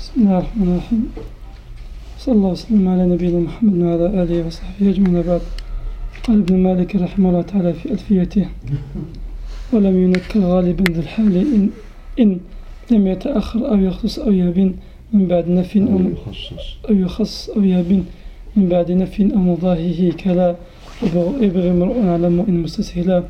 بسم الله الرحمن الرحيم. صلى الله وسلم على نبينا محمد وعلى آله وصحبه أجمعين. بعد. قال ابن مالك رحمه الله تعالى في ألفيته: ولم ينكر غالبا ذو الحال إن لم يتأخر أو يخصص أو يبين من بعد نفي أو يخص أو يبين من بعد نفي أو مضاهيه كلا يبغي امرؤ على مؤن مستسهلا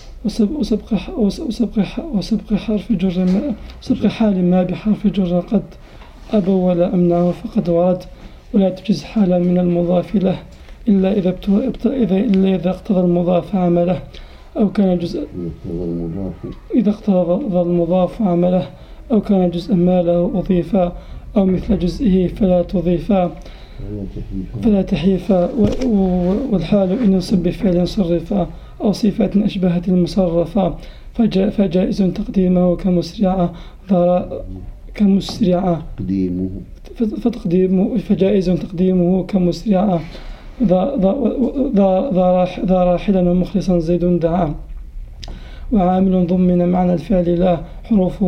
وسبق حرف جر سبق حال ما بحرف جر قد أبوا ولا أمنعه فقد ورد ولا تجز حالا من المضاف له إلا إذا اقتضى المضاف عمله أو كان جزء إذا اقتضى المضاف عمله أو كان جزءا ما له أضيفا أو مثل جزئه فلا تحيفا والحال إن ينصب بفعل صرفا أو صفات أشبهت المصرفة فجائز تقديمه فجائز تقديمه كمسرعة ذا راحلا ومخلصا زيد دعا وعامل ضمن معنى الفعل لا حروفه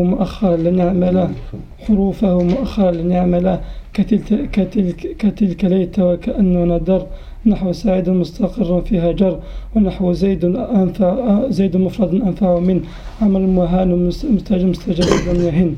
مؤخرا لنعملا كتلك ليت وكأنه ندر نحو سعيد مستقر فيها جر ونحو زيد مفرد أنفع من عمل مهان مستجب لم يهن.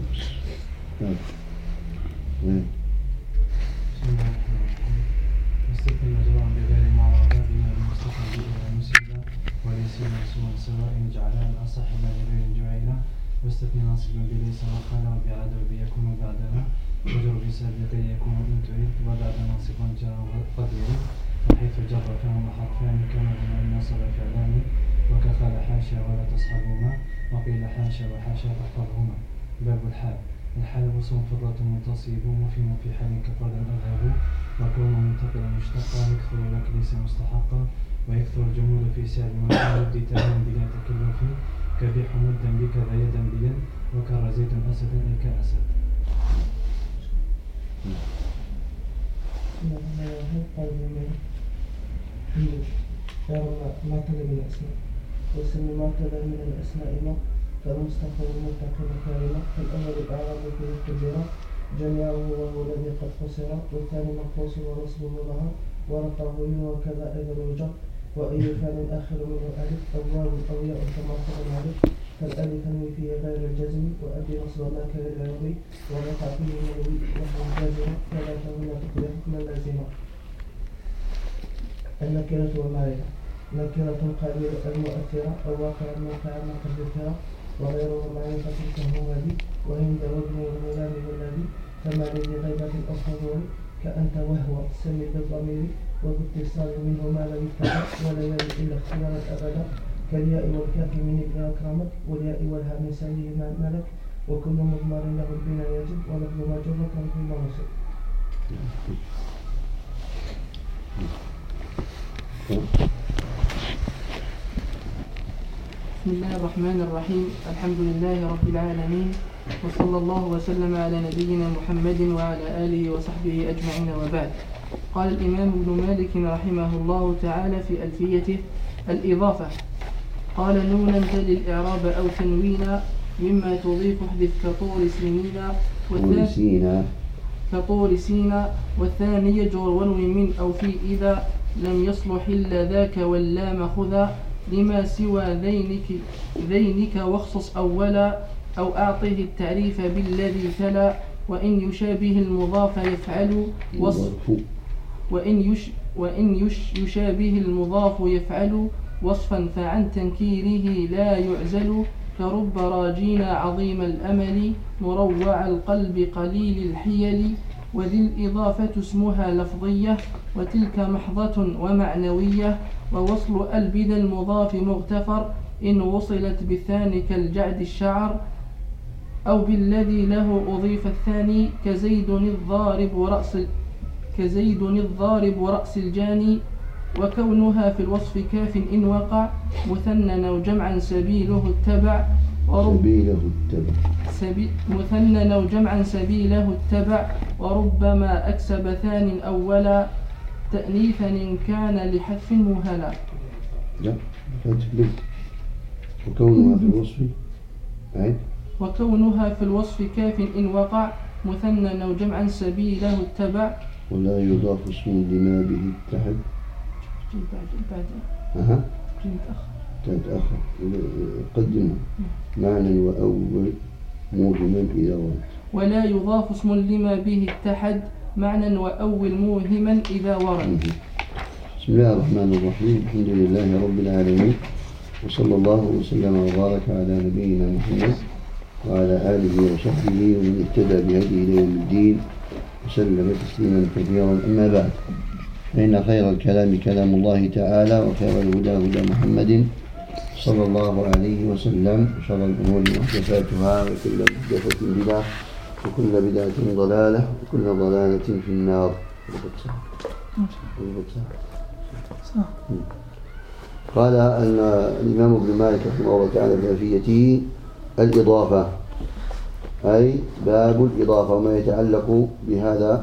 واستثني ناصبا بليس وقالا وبعاد وبيكون وبعدها وجر بسابق يكون إن تريد وبعد ناصبا جاء قدره وحيث جر فهم حرفان كما بما نصب فعلان وكخال حاشا ولا تصحبهما وقيل حاشا وحاشا فاحفظهما. باب الحال وصم فرة منتصب مفهم في حال كقال الأذهب وكون منتقلا مشتقا يكثر لك ليس مستحقا ويكثر الجمود في سعد والحال تمام بلا تكلف كبيح مدا بكذا يدا بيد وكر زيد أسدا أي كأسد. معتدى من الأسماء وسمي معتدى من الأسماء ما فالمستقر المنتقل كلمة فالأول الأعراب فيه كبيرة جميعه وهو الذي قد خسر والثاني مخصوص ورسمه لها ورفعه وكذا أيضا يوجد وأي فعل آخر منه ألف أو واو أو ياء كما قال معرف فالألف تنوي فيه غير الجزم وأدي نصب ما كغير العربي ورفع فيه منوي وهو الجازم فلا هنا تقضي حكما لازما. النكرة والمعرفة نكرة قليل المؤثرة أو واقع الموقع ما قد ذكر وغيره معرفة كهو ذي وهند وابن والغلام والذي فما لذي غيبة أصلا كأنت وهو سمي بالضمير وباتصال منه ما لم يتبع ولا يلي إلا اختيارا أبدا كالياء والكاف من ابن أكرمك والياء والهاء من سليه ملك وكل مضمر له البناء يجب ولفظ ما جرة في المنصب. بسم الله الرحمن الرحيم. الحمد لله رب العالمين وصلى الله وسلم على نبينا محمد وعلى آله وصحبه أجمعين وبعد. قال الإمام ابن مالك رحمه الله تعالى في ألفيته: الإضافة. قال: نونا تلي الإعراب أو تنوينا مما تضيف احذف كطول سينا والثاني يجر ونوي من أو في إذا لم يصلح إلا ذاك واللام خذا لما سوى ذينك واخصص أولا أو أعطه التعريف بالذي تلا وإن يشابه المضاف يفعل يشابه المضاف يفعل وصفا فعن تنكيره لا يعزل كرب راجين عظيم الأمل مروع القلب قليل الحيل وذي الإضافة اسمها لفظية وتلك محضة ومعنوية ووصل ألبذ المضاف مغتفر إن وصلت بالثاني كالجعد الشعر أو بالذي له أضيف الثاني كزيد الضارب ورأس الجاني وكونها في الوصف كاف إن وقع مثننا وجمعا سبيله التبع مثننا وجمعا سبيله التبع وربما أكسب ثان أولا تأنيثا إن كان لحذف مهلا. وكونها في الوصف وكونها في الوصف كاف إن وقع مثنى أو جمعا سبيله التبع. ولا يضاف اسم لما به اتحد. بعد تتأخر قدمه معنى وأول موهما إذا ورد. ولا يضاف اسم لما به اتحد معنى وأول موهما إذا ورد. بسم الله الرحمن الرحيم. الحمد لله رب العالمين، وصلى الله وسلم وبارك على نبينا محمد وعلى آله وصحبه ومن اهتدى بهديه إلى يوم الدين وسلم تسليما كثيرا. أما بعد، فإن خير الكلام كلام الله تعالى، وخير الهدى هدى محمد صلى الله عليه وسلم، وشر الأمور محدثاتها، وكل محدثة بدعة، وكل بدعة ضلالة، وكل ضلالة في النار. قال الإمام ابن مالك رحمه الله تعالى في ألفيته: الإضافة، أي باب الإضافة وما يتعلق بهذا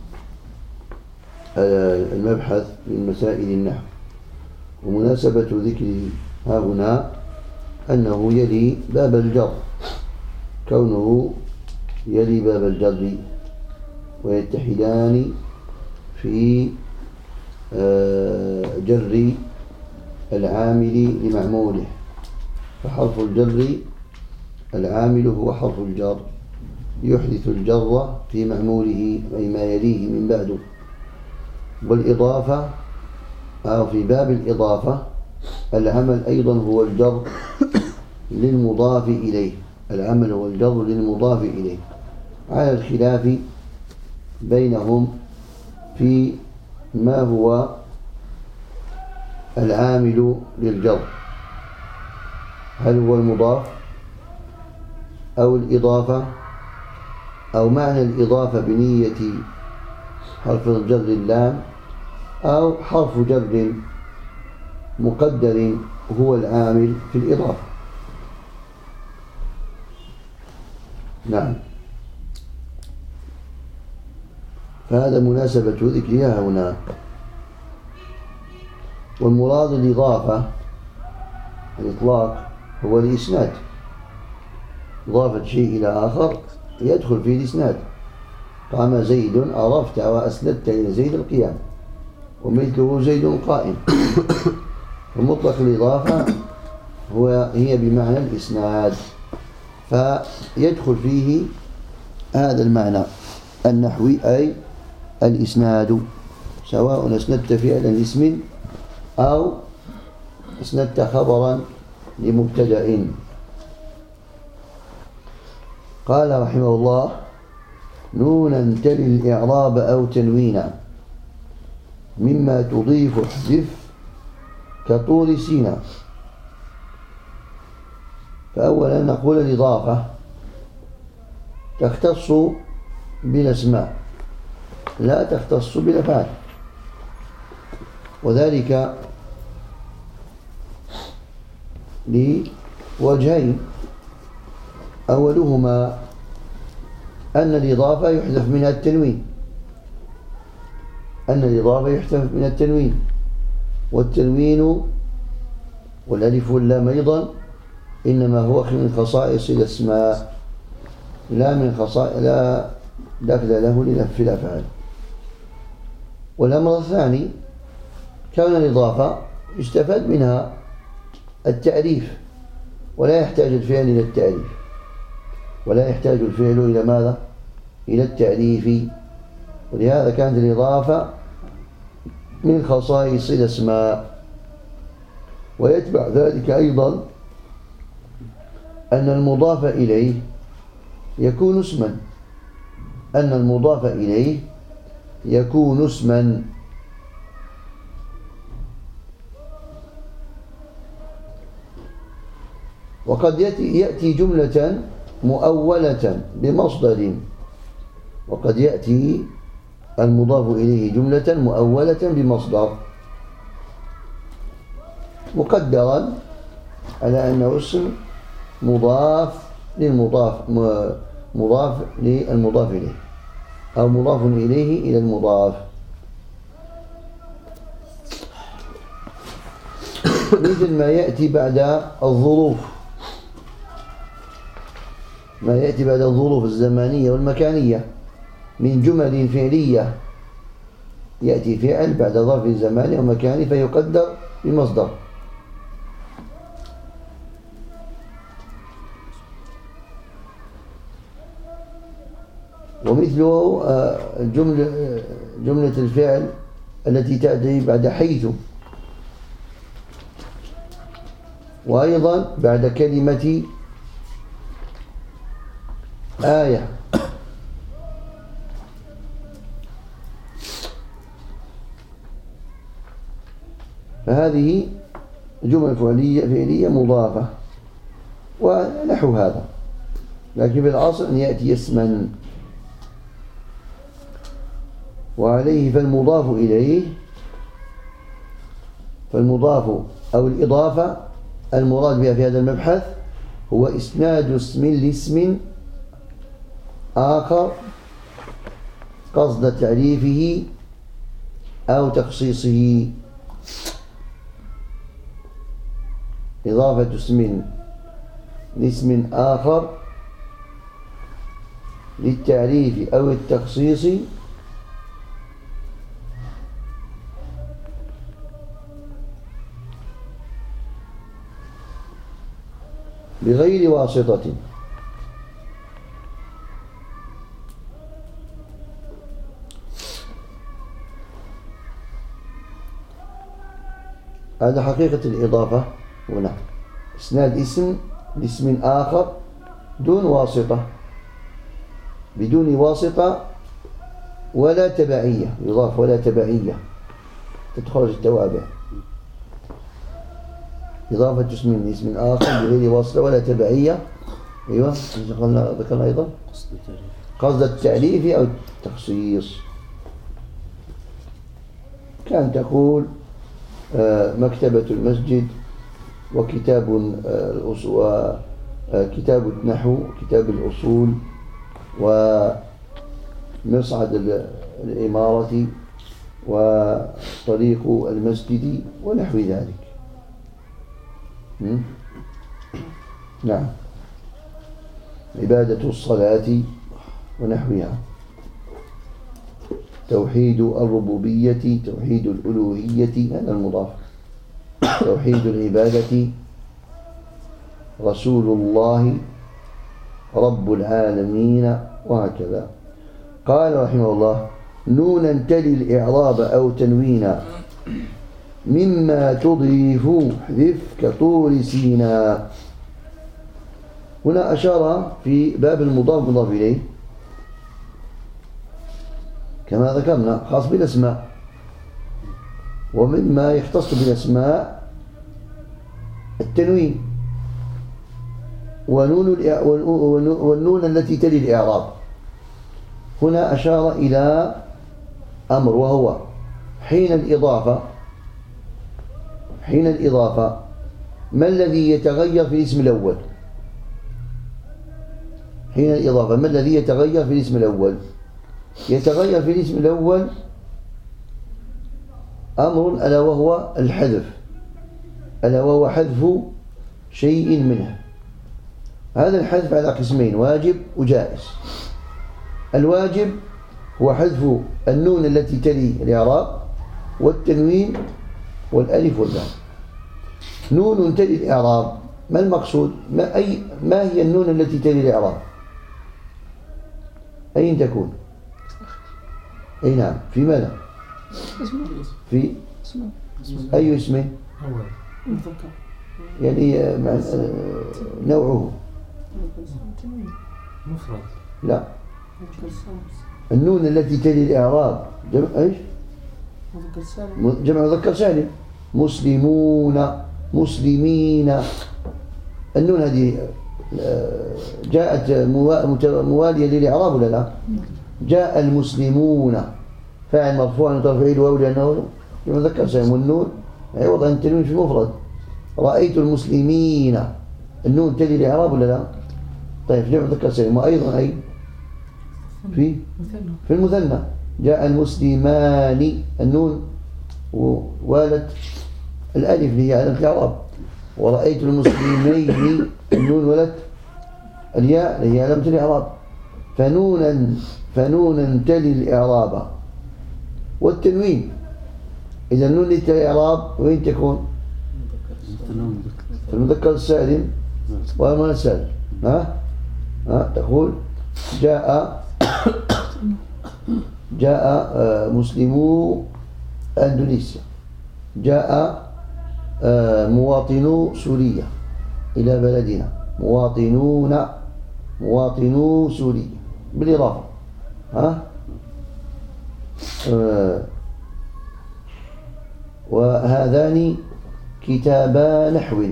المبحث من مسائل النحو. ومناسبة ذكره ها هنا أنه يلي باب الجر، كونه يلي باب الجر، ويتحدان في جر العامل لمعموله، فحرف الجر العامل هو حرف الجر يحدث الجر في معموله أي ما يليه من بعده. والإضافة أو في باب الإضافة العمل أيضا هو الجر للمضاف إليه، العمل هو الجر للمضاف إليه، على الخلاف بينهم في ما هو العامل للجر، هل هو المضاف أو الإضافة أو معنى الإضافة بنية حرف الجر اللام، أو حرف جر مقدر هو العامل في الإضافة. نعم، فهذا مناسبة ذكرها هنا. والمراد الإضافة الإطلاق هو الإسناد، إضافة شيء إلى آخر يدخل فيه الإسناد. قام زيد، عرفت وأسندت إلى زيد القيام، ومثله زيد قائم. فمطلق الإضافة هي بمعنى الإسناد، فيدخل فيه هذا المعنى النحوي أي الإسناد، سواء أسندت فعلا لاسم أو أسندت خبرا لمبتدأ. قال رحمه الله: نونا تلي الإعراب أو تنوينا مما تضيف احذف كطول سينا. فأولا نقول الإضافة تختص بالأسماء لا تختص بالأفعال، وذلك لوجهين: أولهما أن الإضافة يحذف منها التنوين، والتنوين والألف واللام أيضا إنما هو من خصائص الأسماء، لا دخل له في الأفعال. والأمر الثاني كون الإضافة يستفاد منها التعريف، ولا يحتاج الفعل إلى التعريف، ولا يحتاج الفعل إلى ماذا؟ إلى التعريف. ولهذا كانت الإضافة من خصائص الأسماء. ويتبع ذلك أيضا أن المضاف إليه يكون اسما، وقد يأتي جملة مؤولة بمصدر، وقد يأتي المضاف إليه جملة مؤولة بمصدر مقدرا على أنه اسم مضاف للمضاف إليه، أو مضاف إليه إلى المضاف. مثل ما يأتي بعد الظروف، ما يأتي بعد الظروف الزمانية والمكانية من جمل فعلية، يأتي فعل بعد ظرف زماني ومكاني فيقدر بمصدر. ومثله جملة الفعل التي تأتي بعد حيث، وأيضا بعد كلمة آية. فهذه جمل فعلية مضافة ونحو هذا، لكن في الأصل أن يأتي اسما. وعليه فالمضاف أو الإضافة المراد بها في هذا المبحث هو إسناد اسم لاسم آخر قصد تعريفه أو تخصيصه. إضافة اسم لاسم آخر للتعريف أو التخصيص بغير واسطة. هذا حقيقة الإضافة هنا، إسناد اسم لاسم آخر دون واسطة، بدون واسطة ولا تبعية، يضاف ولا تبعية تدخل التوابع. إضافة اسم لاسم آخر بغير واسطة ولا تبعية. أيوة ذكرنا أيضا قصد التعريف أو التخصيص. كان تقول مكتبة المسجد وكتاب كتاب النحو، كتاب الأصول، ومصعد الإمارة، وطريق المسجد ونحو ذلك. نعم، عبادة الصلاة ونحوها، توحيد الربوبية، توحيد الألوهية، هذا المضاف، توحيد العبادة، رسول الله، رب العالمين، وهكذا. قال رحمه الله: نونا تلي الإعراب أو تنوينا مما تضيف حذف كطول سينا. هنا أشار في باب المضاف مضاف إليه كما ذكرنا خاص بالأسماء، ومما يختص بالأسماء التنوين والنون التي تلي الإعراب. هنا أشار إلى أمر، وهو حين الإضافة ما الذي يتغير في الاسم الأول؟ حين الإضافة ما الذي يتغير في الاسم الأول؟ يتغير في الاسم الأول أمر، ألا وهو الحذف، ألا وهو حذف شيء منه. هذا الحذف على قسمين: واجب وجائز. الواجب هو حذف النون التي تلي الإعراب والتنوين والألف واللام. نون تلي الإعراب، ما المقصود؟ ما هي النون التي تلي الإعراب؟ أين تكون؟ أي نعم، في ماذا؟ في أي اسم؟ يعني نوعه مفرد. لا، النون التي تلي الإعراب جمع إيش؟ جمع مذكر سالم. مسلمون، مسلمين. النون هذه جاءت موالية للإعراب ولا لا؟ جاء المسلمون فاعل مرفوع وترفعيل واو لأنه جمع مذكر سالم، والنون عوض عن التنوين في المفرد. رأيت المسلمين، النون تلي الإعراب ولا لا؟ طيب، جمع مذكر سالم. وأيضا أي في المثنى جاء المسلمان، النون والت الألف اللي هي علامة الإعراب. ورأيت المسلمين، النون ولت الياء هي علامة الإعراب، فنونا تلي الإعراب. والتنوين إذا النون للإعراب وين تكون؟ في المذكر السالم والمؤنث السالم. تقول جاء مسلمو أندونيسيا، جاء مواطنو سوريا إلى بلدنا، مواطنو سوريا بالإضافة. وهذان كتابا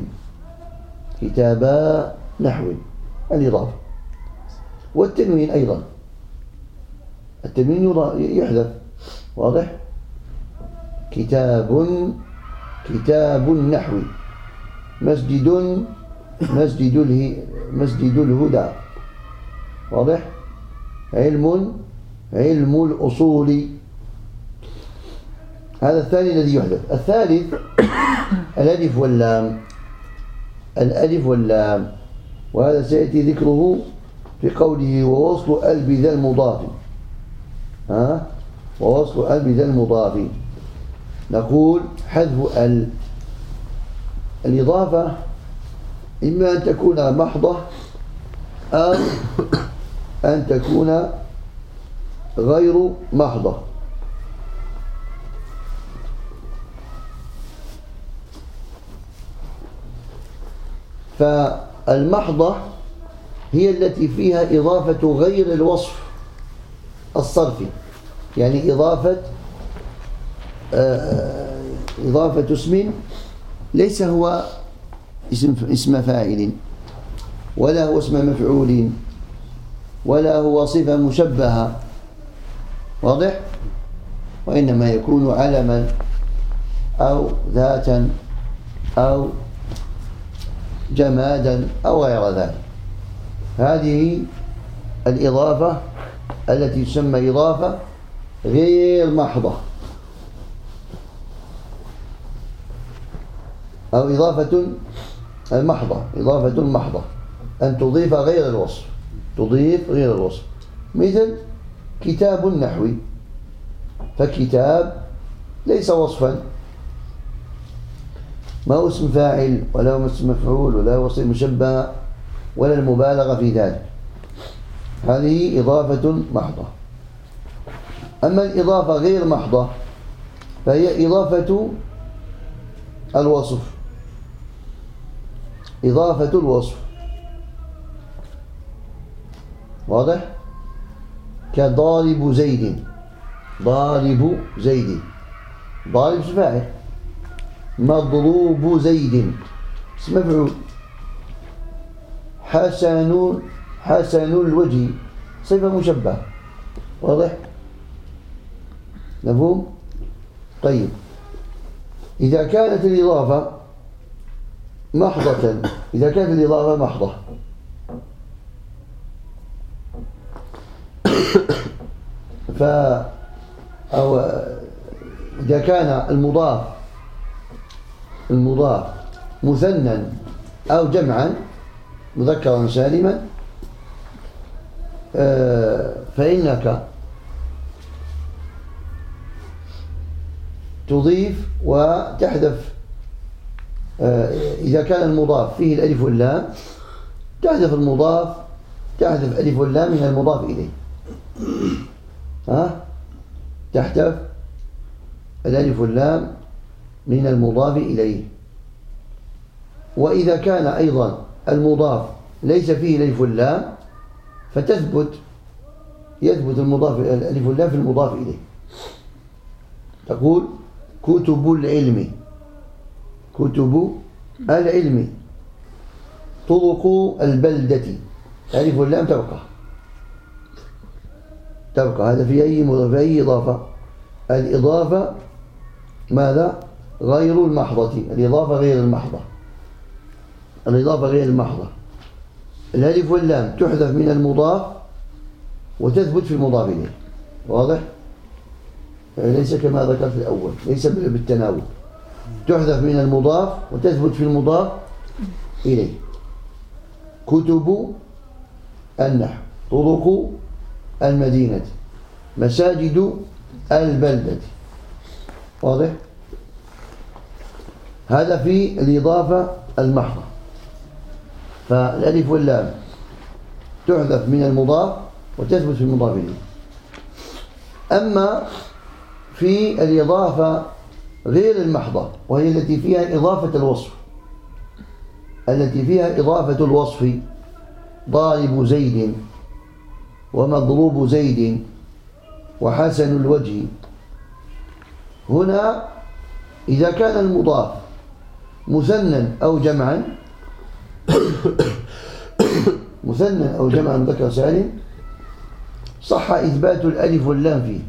نحو الإضافة. والتنوين أيضا، التنوين يحذف، واضح؟ كتاب نحو، مسجد الهدى، واضح؟ علم الأصول. هذا الثاني الذي يحذف. الثالث الألف واللام، وهذا سيأتي ذكره في قوله ووصل أل بذا المضاف. ووصل أل بذا المضاف، نقول حذف الإضافة إما أن تكون محضة أو أن تكون غير محضة. فالمحضة هي التي فيها إضافة غير الوصف الصرفي، يعني إضافة اسم ليس هو اسم فاعل، ولا هو اسم مفعول، ولا هو صفة مشبهة، واضح؟ وإنما يكون علما أو ذاتا أو جمادا أو غير ذلك. هذه الإضافة التي تسمى إضافة غير محضة، أو إضافة محضة، أن تضيف غير الوصف، مثل كتاب نحوي، فكتاب ليس وصفا، ما هو اسم فاعل ولا هو اسم مفعول ولا هو اسم مشبه ولا المبالغة في ذلك، هذه إضافة محضة. أما الإضافة غير محضة فهي إضافة الوصف، واضح؟ كضارب زيد، ضارب اسم فاعل، مضروب زيد اسم مفعول، حسن الوجه صفة مشبهة، واضح؟ مفهوم؟ طيب، إذا كانت الإضافة محضة، أو إذا كان المضاف مثنى أو جمعا مذكرا سالما، فإنك تضيف وتحذف. إذا كان المضاف فيه الألف واللام تحذف ألف واللام من المضاف إليه، تحذف الألف واللام من المضاف إليه. وإذا كان أيضا المضاف ليس فيه الألف واللام يثبت المضاف الألف واللام في المضاف إليه. تقول كتب العلم، طرق البلدة، الألف واللام تبقى. هذا في أي إضافة؟ الإضافة ماذا؟ غير المحضة، الإضافة غير المحضة. الألف واللام تحذف من المضاف وتثبت في المضاف إليه، واضح؟ ليس كما ذكرت الأول، ليس بالتناوب، تحذف من المضاف وتثبت في المضاف إليه. كتب النحو، طرق المدينة، مساجد البلدة. واضح؟ هذا في الإضافة المحضة. فالألف واللام تحذف من المضاف وتثبت في المضاف إليه. أما في الإضافة غير المحضة وهي التي فيها إضافة الوصف، التي فيها إضافة الوصف، ضارب زيد ومضروب زيد وحسن الوجه، هنا إذا كان المضاف مثنى أو جمعا مثنى أو جمعا ذكر سالم صح إثبات الألف واللام فيه.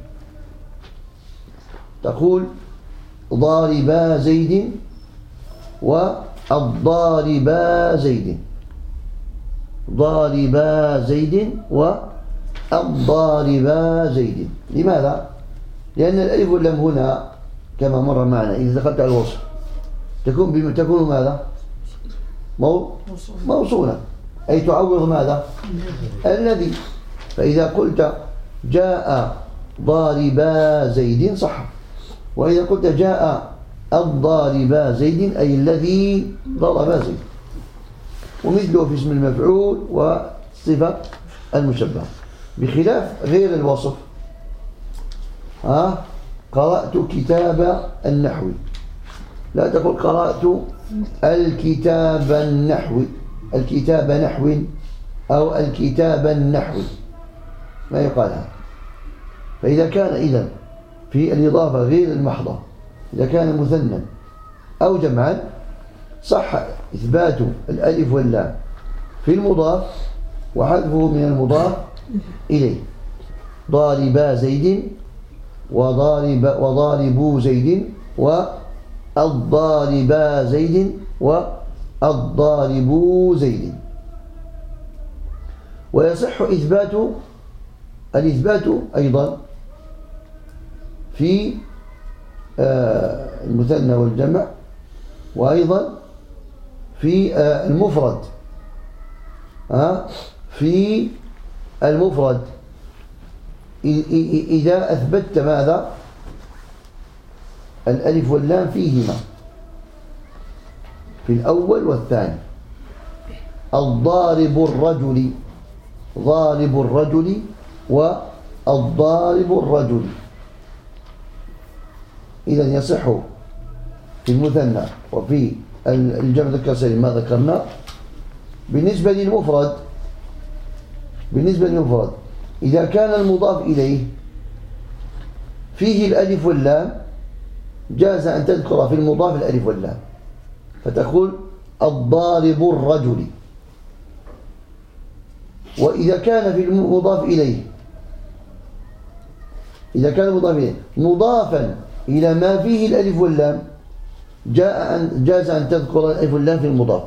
تقول ضاربا زيد والضاربا زيد، ضاربا زيد والضاربا زيد. لماذا؟ لأن الألف واللام هنا كما مر معنا إذا دخلت على الوصف تكون ماذا؟ موصولة، أي تعوض ماذا؟ الذي. فإذا قلت جاء ضاربا زيد صح، وإذا قلت جاء الضاربا زيد أي الذي ضرب زيد. ومثله في اسم المفعول والصفة المشبهة، بخلاف غير الوصف. قرأت كتاب النحو، لا تقول قرأت الكتاب النحوي، الكتاب نحو أو الكتاب النحو، ما يقال هذا. فإذا كان إذن في الإضافة غير المحضة إذا كان مثنى أو جمعا صح إثبات الألف واللام في المضاف وحذفه من المضاف إليه. ضاربا زيد وضاربو زيد والضاربا زيد والضاربو زيد. ويصح الإثبات أيضا في المثنى والجمع، وأيضا في المفرد. في المفرد إذا أثبتت ماذا؟ الألف واللام فيهما في الأول والثاني. الضارب الرجل، ضارب الرجل والضارب الرجل. إذن يصح في المثنى وفي الجمع ذكر سالم ما ذكرنا. بالنسبة للمفرد إذا كان المضاف إليه فيه الألف واللام جاز أن تذكر في المضاف الألف واللام، فتقول الضارب الرجل. وإذا كان في المضاف إليه مضافا إلى ما فيه الألف واللام جاز أن تذكر الألف واللام في المضاف.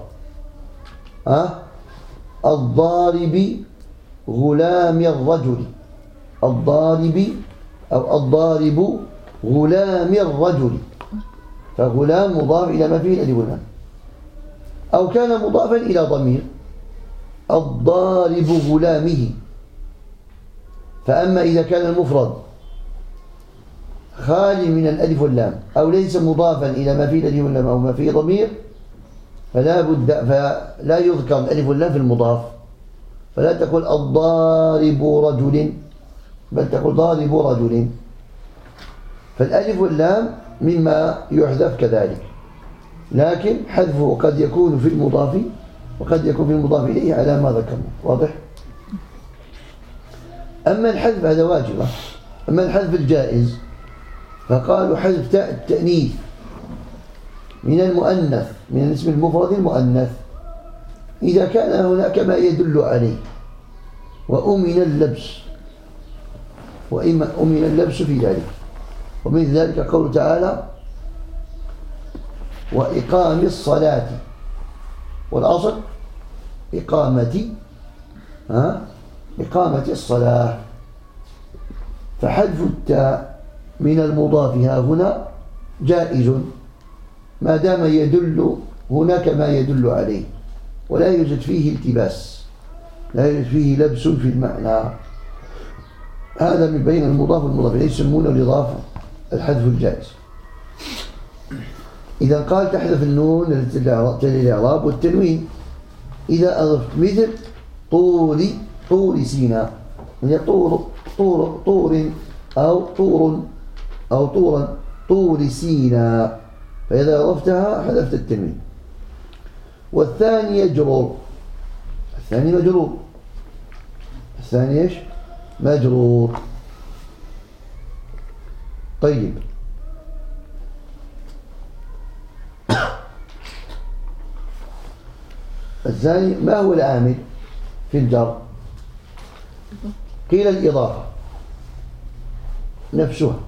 الضارب غلام الرجل، الضارب أو الضارب غلام الرجل، فغلام مضاف إلى ما فيه الألف واللام. أو كان مضافا إلى ضمير الضارب غلامه. فأما إذا كان المفرد خالي من الألف واللام أو ليس مضافا إلى ما فيه الألف واللام أو ما فيه ضمير فلا يذكر الألف واللام في المضاف، فلا تقول الضارب رجل بل تقول ضارب رجل. فالألف واللام مما يحذف كذلك، لكن حذفه قد يكون في المضاف وقد يكون في المضاف إليه على ما ذكرنا. واضح؟ أما الحذف هذا واجبة. أما الحذف الجائز فقالوا حذف تاء التأنيث من المؤنث، من الاسم المفرد المؤنث، إذا كان هناك ما يدل عليه وأمن اللبس في ذلك. ومن ذلك قوله تعالى وإقام الصلاة، والأصل إقامة الصلاة. فحذف التاء من المضاف ها هنا جائز ما دام يدل هناك ما يدل عليه ولا يوجد فيه التباس. لا يوجد فيه لبس في المعنى. هذا من بين المضاف والمضاف إليه يسمونه الإضافة الحذف الجائز. إذا قال تحذف النون التي الإعراب والتنوين إذا أضفت مثل طور سيناء، هي طور أو طور سيناء، فإذا أضفتها حذفت التنوين. والثاني يجرر، الثاني مجرور، الثاني إيش؟ مجرور. طيب الثاني ما هو العامل في الجر؟ قيل الإضافة نفسها،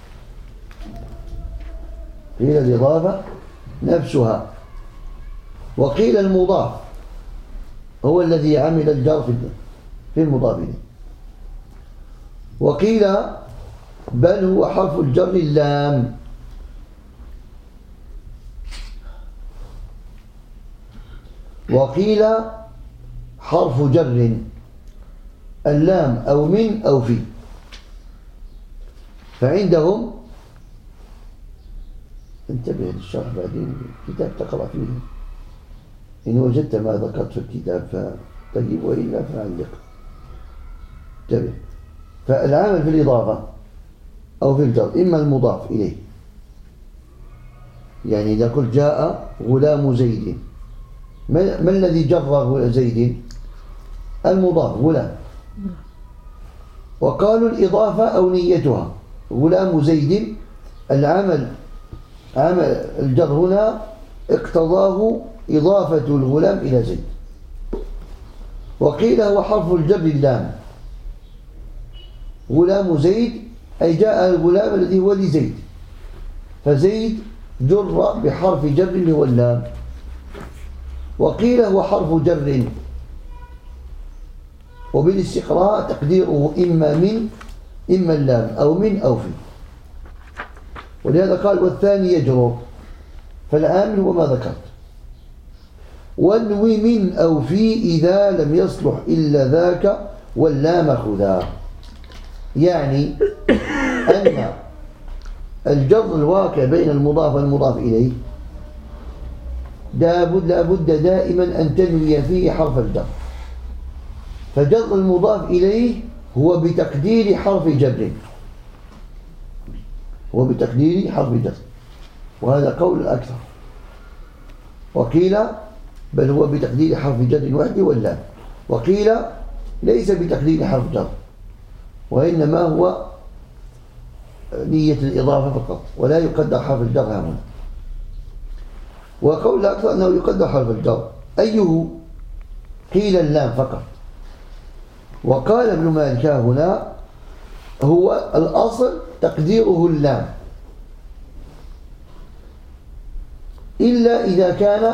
قيل الإضافة نفسها، وقيل المضاف هو الذي عمل الجر في المضاف إليه، وقيل بل هو حرف الجر اللام، وقيل حرف جر اللام أو من أو في. فعندهم انتبه للشرح بعدين كتاب تقرأ فيه، إن وجدت ما ذكرت في الكتاب فتجيب، وإلا فعلق. انتبه، فالعامل في الإضافة أو في الجر إما المضاف إليه، يعني إذا قلت جاء غلام زيد، ما الذي جر زيد؟ المضاف غلام. وقالوا الإضافة أو نيتها، غلام زيد العمل عمل الجر هنا اقتضاه إضافة الغلام إلى زيد. وقيل هو حرف الجر اللام، غلام زيد أي جاء الغلام الذي هو لزيد، فزيد جر بحرف جر هو اللام. وقيل هو حرف جر، وبالاستقراء تقديره إما من إما اللام أو من أو في. ولهذا قال والثاني يجرر، فالعامل هو ما ذكرت. وانوي من أو في إذا لم يصلح إلا ذاك واللام خذا، يعني أن الجر الواقع بين المضاف والمضاف إليه لابد دائما أن تنوي فيه حرف الجر، فجر المضاف إليه هو بتقدير حرف جر، هو بتقدير حرف جر، وهذا قول الأكثر. وقيل بل هو بتقدير حرف جر وحده واللام، وقيل ليس بتقدير حرف جر، وإنما هو نية الإضافة فقط، ولا يقدر حرف الجر هنا. وقول الأكثر أنه يقدر حرف الجر، أيه؟ قيل اللام فقط. وقال ابن مالك هنا هو الأصل تقديره اللام، إلا إذا كان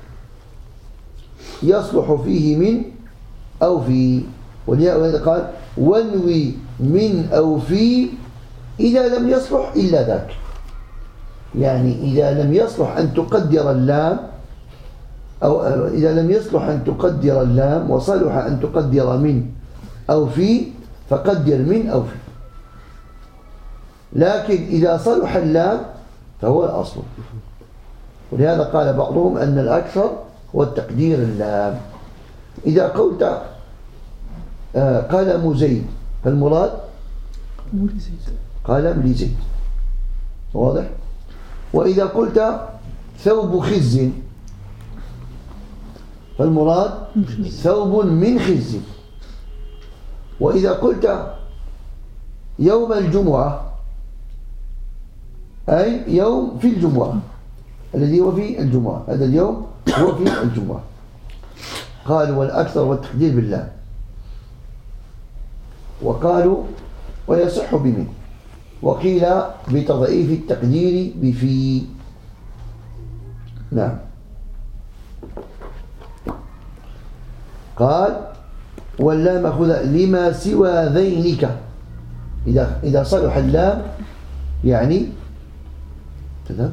يصلح فيه من أو في. ولهذا قال وانوي من أو في إذا لم يصلح إلا ذاك، يعني إذا لم يصلح أن تقدر اللام، أو إذا لم يصلح أن تقدر اللام وصلح أن تقدر من أو في فقدر من أو في. لكن إذا صلح اللام فهو الأصل. ولهذا قال بعضهم أن الأكثر هو التقدير اللام. إذا قلت قلم زيد فالمراد قلم لزيد، واضح؟ وإذا قلت ثوب خز فالمراد ثوب من خز. وإذا قلت يوم الجمعة أي يوم في الجمعة، الذي هو في الجمعة، هذا اليوم هو في الجمعة. قالوا والأكثر والتقدير بالله. وقالوا ويصح بمن، وقيل بتضعيف التقدير بفي. نعم. قال واللام خذ لما سوى ذينك، إذا صلح اللام يعني كذا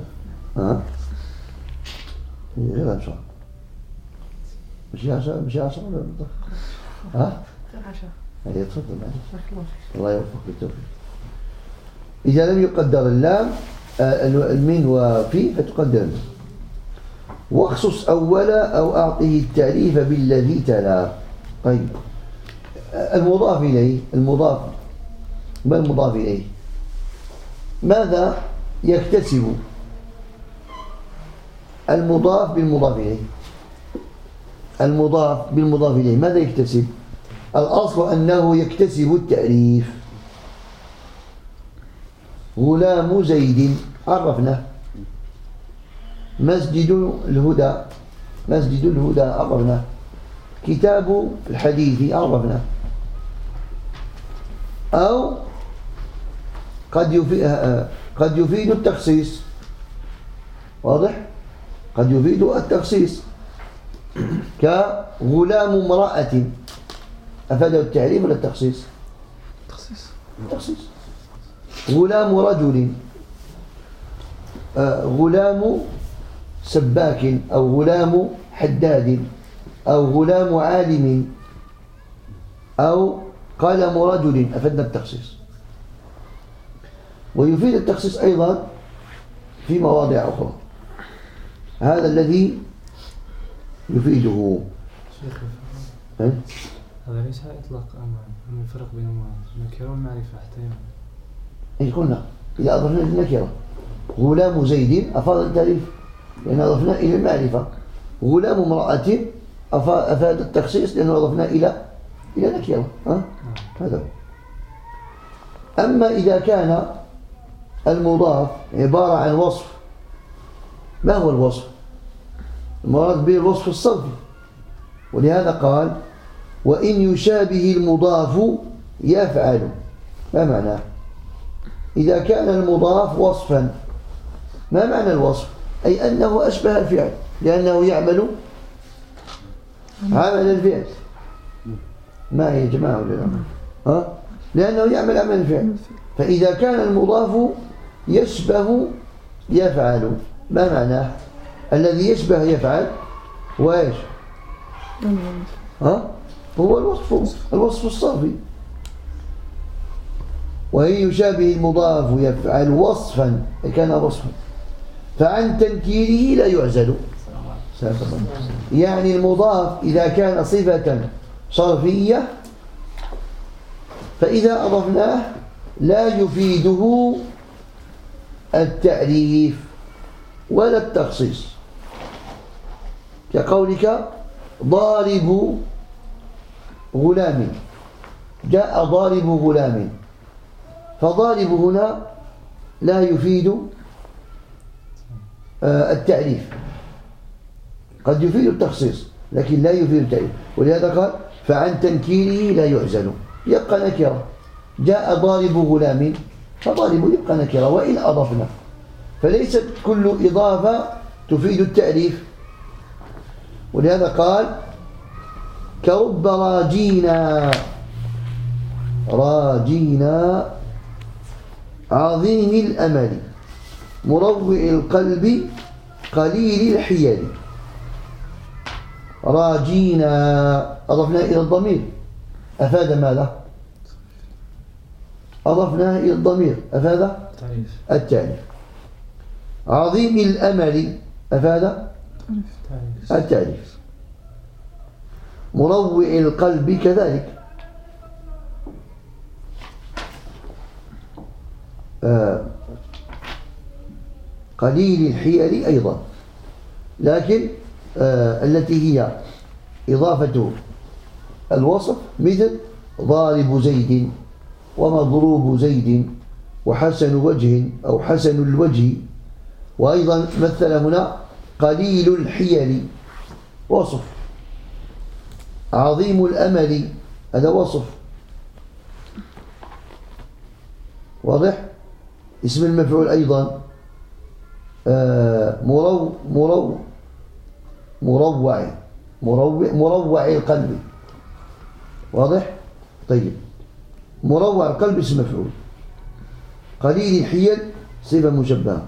غير أنشاء مش عشان ها؟ هيا تفضل معلش. الله يوفقك بالتوفيق. إذا لم يقدر اللام المين وفي فتقدر المين. واخصص أولا أو أعطه التعريف بالذي تلا. طيب المضاف إليه، المضاف ما المضاف إليه؟ ماذا يكتسب المضاف بالمضاف إليه؟ المضاف بالمضاف إليه ماذا يكتسب؟ الأصل أنه يكتسب التعريف. غلام زيد عرفنا. مسجد الهدى، مسجد الهدى عرفنا. كتاب الحديث عرفنا. أو قد يفيد التخصيص. واضح؟ قد يفيد التخصيص كغلام امرأة. أفاده التعريف ولا التخصيص؟ التخصيص. غلام رجل، غلام سباك، أو غلام حداد، أو غلام عالم، أو قلم رجل. أفدنا التخصيص. ويفيد التخصيص أيضا في مواضع أخرى. هذا الذي يفيده. هذا ليس إطلاق أمر، الفرق بين النكرة والمعرفة حتى إيش قلنا؟ إذا أضفنا النكرة غلام زيد أفاد التعريف لأن أضفنا إلى المعرفة. غلام امرأة أفاد التخصيص لأنه أضفنا إلى نكرة. هذا. أما إذا كان المضاف عبارة عن وصف، ما هو الوصف؟ المراد به الوصف الصرفي. ولهذا قال وإن يشابه المضاف يفعل. ما معناه؟ إذا كان المضاف وصفا، ما معنى الوصف؟ أي أنه أشبه الفعل لأنه يعمل عمل الفعل. ما هي جماعة ولا لا؟ لأنه يعمل عمل الفعل. فإذا كان المضاف يشبه يفعل، ما معناه؟ الذي يشبه يفعل هو إيش؟ هو الوصف الصرفي. وإن يشابه المضاف يفعل وصفا، كان وصفا، فعن تنكيره لا يعزل. يعني المضاف إذا كان صفة صرفية فإذا أضفناه لا يفيده التعريف ولا التخصيص. كقولك ضارب غلام، جاء ضارب غلام، فضارب هنا لا يفيد التعريف. قد يفيد التخصيص لكن لا يفيد التعريف. ولهذا قال فعن تنكيره لا يعزل، يبقى نكرة. جاء ضارب غلام، فضارب يبقى نكرة وإن أضفنا. فليست كل إضافة تفيد التعريف. ولهذا قال كرب راجينا عظيم الأمل مروع القلب قليل الحيل. راجينا أضفنا إلى الضمير أفاد ماذا؟ أضفناه إلى الضمير أفاد التعريف. عظيم الأمل أفاد التعريف. مروع القلب كذلك. قليل الحيل أيضا، لكن التي هي إضافة الوصف مثل ضارب زيد ومضروب زيد وحسن وجه أو حسن الوجه. وأيضا مثل هنا قليل الحيل وصف. عظيم الأمل هذا وصف. واضح؟ اسم المفعول أيضا مروع القلب. واضح؟ طيب، مروع القلب اسم مفعول. قليل الحيل صفة مشبهة.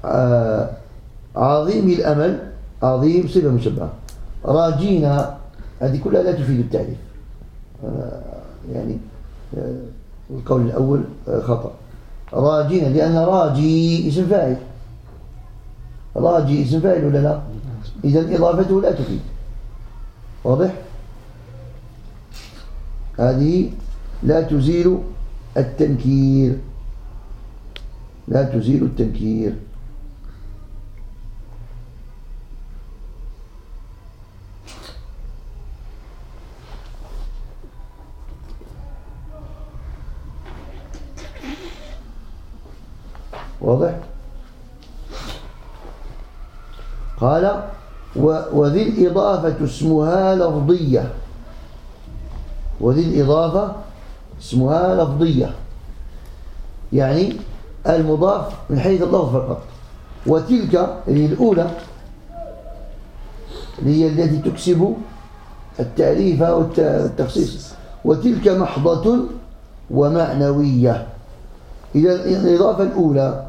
عظيم الأمل عظيم صفة مشبهة. راجينا هذه كلها لا تفيد التعريف. يعني القول الأول خطأ. راجين، لأن راجي اسم فاعل، راجي اسم فاعل ولا لا؟ إذن إضافته لا تفيد. واضح؟ هذه لا تزيل التنكير، لا تزيل التنكير. واضح؟ قال وذي الإضافة اسمها لفظية، وذي الإضافة اسمها لفظية، يعني المضاف من حيث اللفظ فقط. وتلك اللي الأولى اللي هي التي تكسب التعريف والتخصيص، وتلك محضة ومعنوية. إذا الإضافة الأولى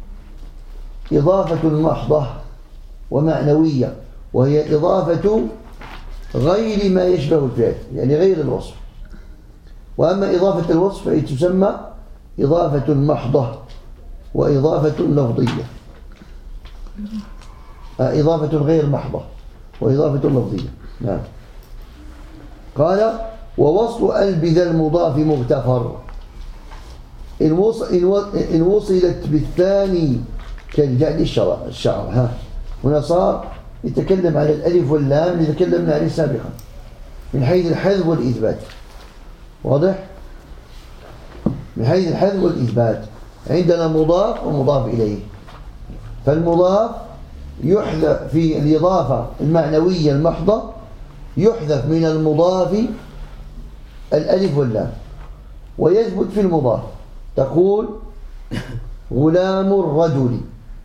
إضافة محضة ومعنوية، وهي إضافة غير ما يشبه الفعل، يعني غير الوصف. وأما إضافة الوصف فهي تسمى إضافة محضة وإضافة لفظية، إضافة غير محضة وإضافة لفظية. نعم. قال ووصل ذا المضاف مغتفر إن وصلت بالثاني كالجعد الشعر. هنا صار يتكلم على الألف واللام اللي تكلمنا عليه سابقا من حيث الحذف والإثبات. واضح؟ من حيث الحذف والإثبات عندنا مضاف ومضاف إليه. فالمضاف يحذف في الإضافة المعنوية المحضة، يحذف من المضاف الألف واللام، ويثبت في المضاف. تقول غلام الرجل،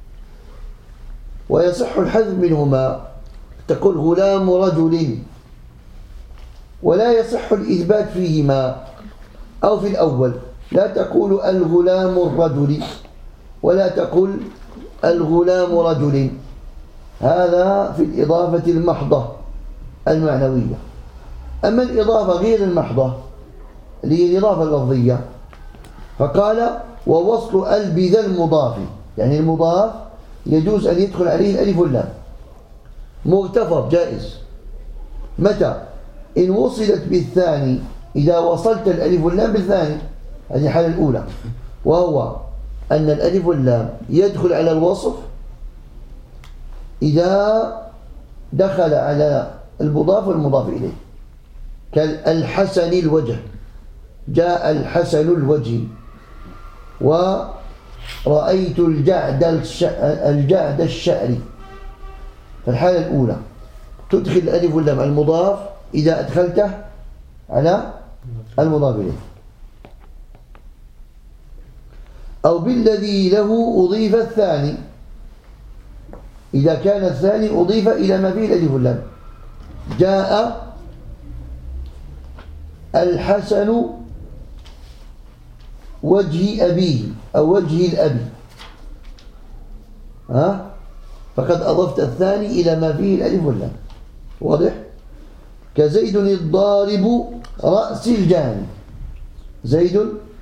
ويصح الحذف منهما، تقول غلام رجل، ولا يصح الإثبات فيهما. أو في الأول لا تقول الغلام الرجل ولا تقول الغلام رجل، هذا في الإضافة المحضة المعنوية. أما الإضافة غير المحضة اللي هي الإضافة اللفظية، فقال ووصل ذا المضاف، يعني المضاف يجوز أن يدخل عليه الألف واللام، مغتفر جائز. متى؟ إن وصلت بالثاني، إذا وصلت الألف واللام بالثاني، هذه الحالة الأولى، وهو أن الألف واللام يدخل على الوصف إذا دخل على المضاف والمضاف إليه، كالحسن الوجه، جاء الحسن الوجه، ورأيت الجعد الشعري. فالحالة الأولى تدخل الألف واللام المضاف إذا أدخلته على المضاف إليه. أو بالذي له أضيف الثاني، إذا كان الثاني أضيف إلى ما فيه الألف واللام. جاء الحسن وجه أبيه أو وجه الأبي، فقد أضفت الثاني إلى ما فيه الألف واللام. واضح؟ كزيد الضارب رأس الجاني، زيد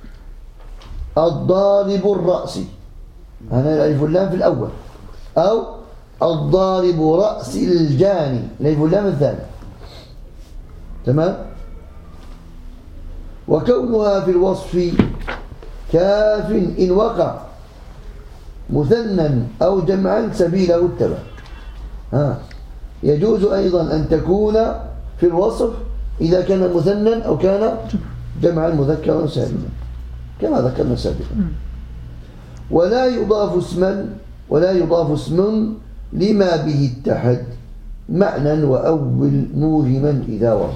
الضارب الرأس، هنا الألف واللام في الأول. أو الضارب رأس الجاني، الألف واللام الثاني. تمام؟ وكونها في الوصف كاف إن وقع مثنى أو جمعا سبيله اتبع. يجوز أيضا أن تكون في الوصف إذا كان مثنى أو كان جمعا مذكرا سالما كما ذكرنا سابقا. ولا يضاف اسم لما به اتحد معنى وأول موهما إذا ورد.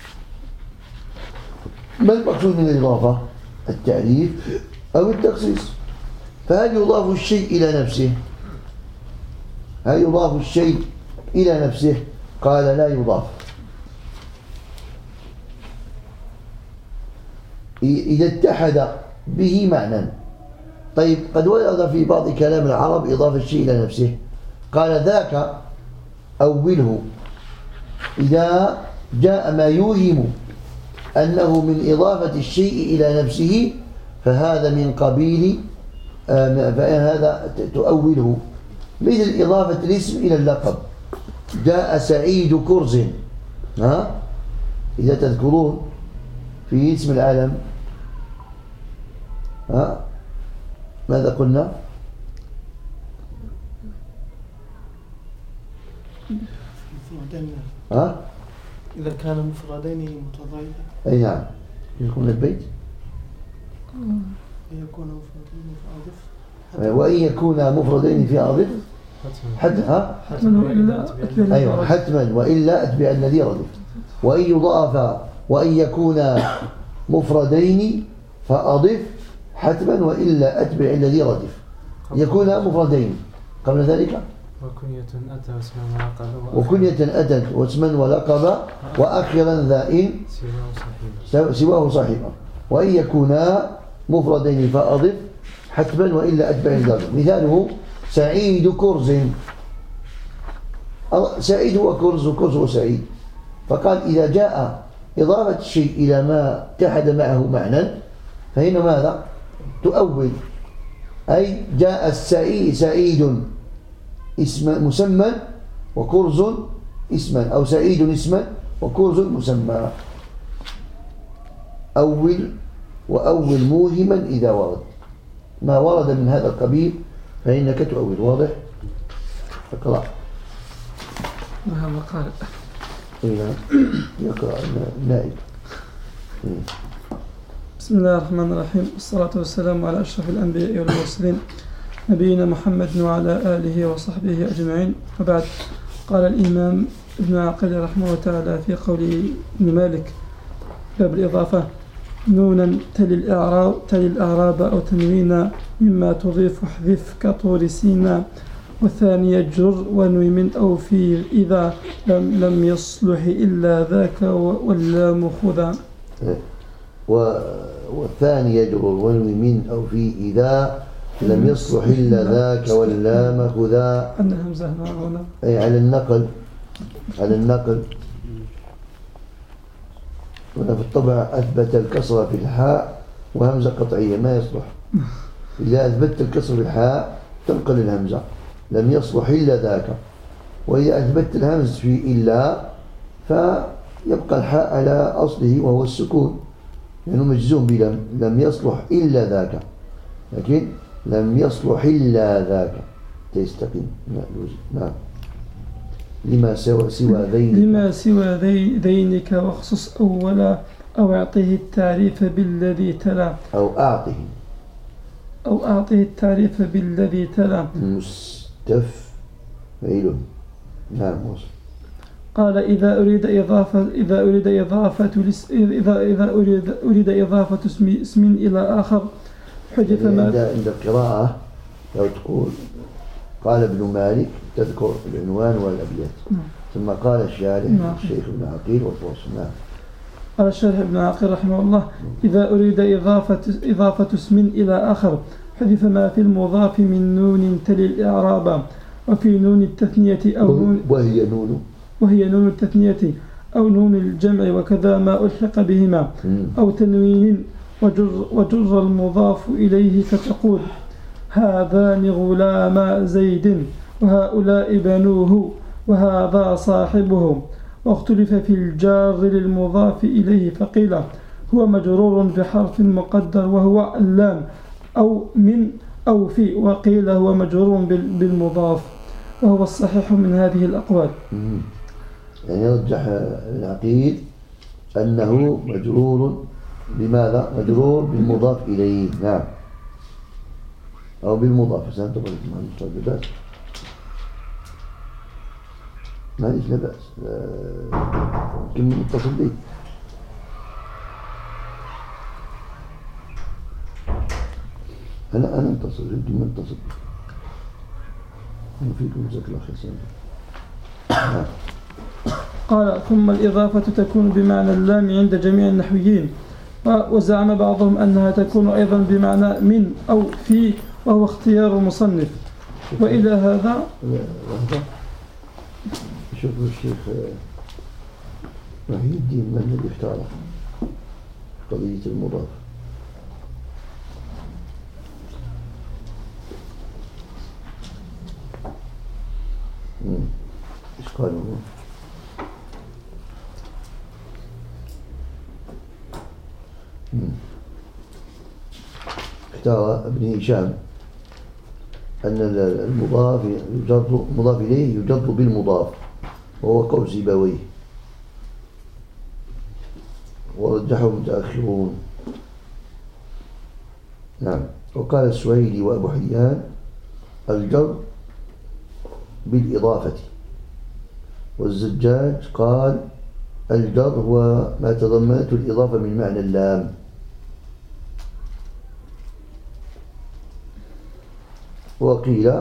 ما المقصود من الإضافة؟ التعريف أو التخصيص. فهل يضاف الشيء إلى نفسه؟ هل يضاف الشيء إلى نفسه؟ قال لا يضاف. إذا اتحد به معنى. طيب قد ورد في بعض كلام العرب إضافة الشيء إلى نفسه، قال ذاك أوله إذا جاء ما يوهم أنه من إضافة الشيء إلى نفسه فهذا من قبيل فهذا تؤوله، مثل إضافة الاسم إلى اللقب. جاء سعيد كرز، إذا تذكرون في اسم العالم ماذا قلنا؟ إذا كان مفردين متضايقين. أي نعم. يكون البيت يكون مفردين فأضف، وإن يكون مفردين في أضف أيوة حتما وإلا أتبع الذي ردف. وإن يضاف وإن يكون مفردين فأضف حتما وإلا أتبع الذي ردف. يكون مفردين قبل ذلك وكنية أتت واسما ولقب وأخيرا ذائن سواه صاحبا. وإن يكونا مفردين فأضف حتما وإلا أتبع الذي. مثاله سعيد كرز، سعيد هو كرز وكرز هو سعيد. فقال إذا جاء إضافة الشيء إلى ما اتحد معه معنى فهنا ماذا؟ تؤول. أي جاء سعيد اسم مسمى وكرز اسما، أو سعيد اسما وكرز مسمى. أول وأول موهما إذا ورد ما ورد من هذا القبيل فإنك تؤول. واضح؟ اقرأ. نعم قال يقرأ النائب. بسم الله الرحمن الرحيم، والصلاة والسلام على أشرف الأنبياء والمرسلين نبينا محمد وعلى آله وصحبه أجمعين، وبعد. قال الإمام ابن عقيل رحمه الله تعالى في قول ابن مالك باب الإضافة: نونا تلي الأعراب أو تنوينا مما تضيف احذف كطور سينا، والثاني يجر ونوي من أو في إذا لم يصلح إلا ذاك واللام خذا. والثاني يجر ونوي من أو في إذا لم يصلح إلا ذاك واللام خذا. أن همزة هنا أي على النقل هنا في الطبع أثبت الكسر في الحاء وهمزة قطعية ما يصلح. إذا أثبت الكسر في الحاء تنقل الهمزة لم يصلح إلا ذاك، وإذا أثبت الهمز في إلا فيبقى الحاء على أصله وهو السكون، يعني مجزوم بلم لم يصلح إلا ذاك، لكن لم يصلح إلا ذاك تستقيم. نعم. لما سوى ذينك واخصص أولا أو أعطيه التعريف بالذي تلا أو أعطيه التعريف بالذي تلا مستفعل. نعم. قال إذا أريد إضافة اسم إلى آخر حذف ما عند القراءة لو تقول قال ابن مالك تذكر العنوان والأبيات. ثم قال الشارح الشيخ ابن عقيل والفصل. قال الشارح ابن عقيل رحمه الله: إذا أريد إضافة اسم إلى آخر حذف ما في المضاف من نون تلي الإعراب وفي نون التثنية أو نون وهي نون التثنية أو نون الجمع، وكذا ما ألحق بهما، أو تنوين وجر المضاف إليه فتقول هذان غلام زيد وهؤلاء بنوه وهذا صاحبه. واختلف في الجار للمضاف إليه فقيل هو مجرور بحرف مقدر وهو اللام أو من أو في، وقيل هو مجرور بالمضاف، وهو الصحيح من هذه الأقوال. يعني يرجح العقيل أنه مجرور بماذا؟ مجرور بالمضاف إليه. نعم. أو بالمضاف. سنتقل مع المترددات ما ليش لا بأس. كم متصل به أنا انتصل يمكن ما انتصل فيكم جزاك الله خير. قال: ثم الإضافة تكون بمعنى اللام عند جميع النحويين، وزعم بعضهم أنها تكون أيضا بمعنى من أو في، وهو اختيار المصنف. وإلى هذا شوفوا الشيخ محي الدين من الذي اختاره قضية المضاف؟ إيش قالوا؟ اختار ابن هشام أن المضاف إليه يجر بالمضاف، وهو قول سيبويه، ورجحه المتأخرون. نعم. وقال السويدي وأبو حيان الجر بالإضافة، والزجاج قال الجر هو ما تضمنته الإضافة من معنى اللام. وقيل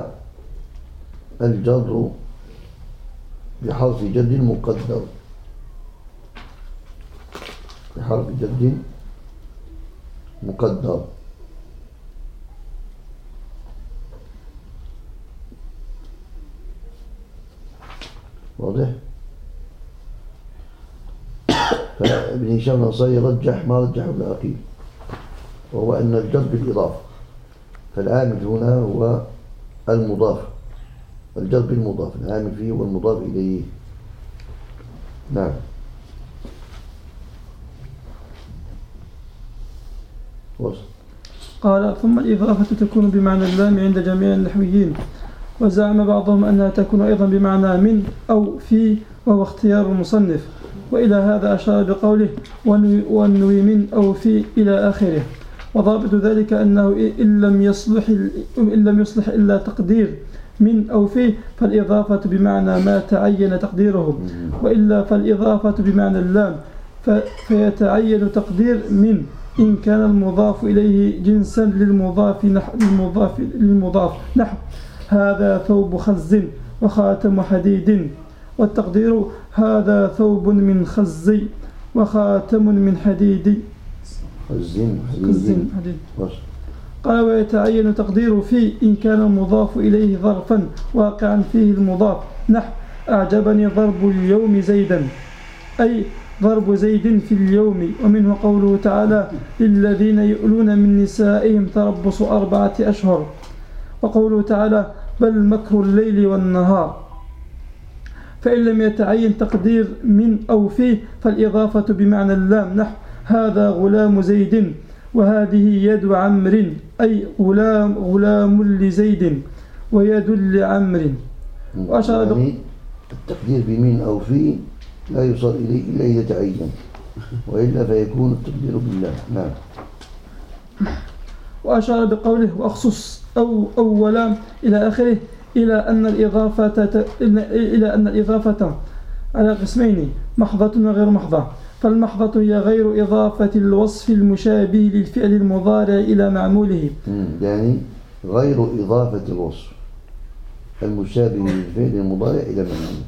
الجر بحرف جر مقدر، بحرف جر مقدر. واضح؟ فابن هشام الأنصاري رجح ما رجحه ابن عقيل، وهو أن الجر بالإضافة، فالعامل هنا هو المضاف، الجر بالمضاف، العامل فيه والمضاف إليه. نعم. قال ثم الإضافة تكون بمعنى اللام عند جميع النحويين، وزعم بعضهم أنها تكون أيضا بمعنى من أو في، وهو اختيار المصنف، وإلى هذا أشار بقوله ونوي من أو في إلى آخره. وضابط ذلك أنه إن لم يصلح إلا تقدير من أو في فالإضافة بمعنى ما تعين تقديره، وإلا فالإضافة بمعنى اللام فيتعين تقدير من إن كان المضاف إليه جنسا للمضاف نحو هذا ثوب خز وخاتم حديد، والتقدير هذا ثوب من خز وخاتم من حديد. حديد. قال ويتعين تقدير في إن كان المضاف إليه ظرفا واقعا فيه المضاف نحو أعجبني ضرب اليوم زيدا، أي ضرب زيد في اليوم. ومنه قوله تعالى للذين يؤلون من نسائهم تربص 4 أشهر، وقوله تعالى بل مكر الليل والنهار. فإن لم يتعين تقدير من أو في فالإضافة بمعنى اللام نحو هذا غلام زيد وهذه يد عمرو، أي غلام لزيد ويد لعمرو. يعني التقدير بمن أو في لا يوصل إليه إلا إذا تعين، وإلا فيكون التقدير بالله. نعم. وأشار بقوله وأخصص أو أولا إلى آخره إلى أن الإضافة على قسمين محضة وغير محضة. فالمحضة هي غير إضافة الوصف المشابه للفعل المضارع إلى معموله، يعني غير إضافة الوصف المشابه للفعل المضارع إلى معموله.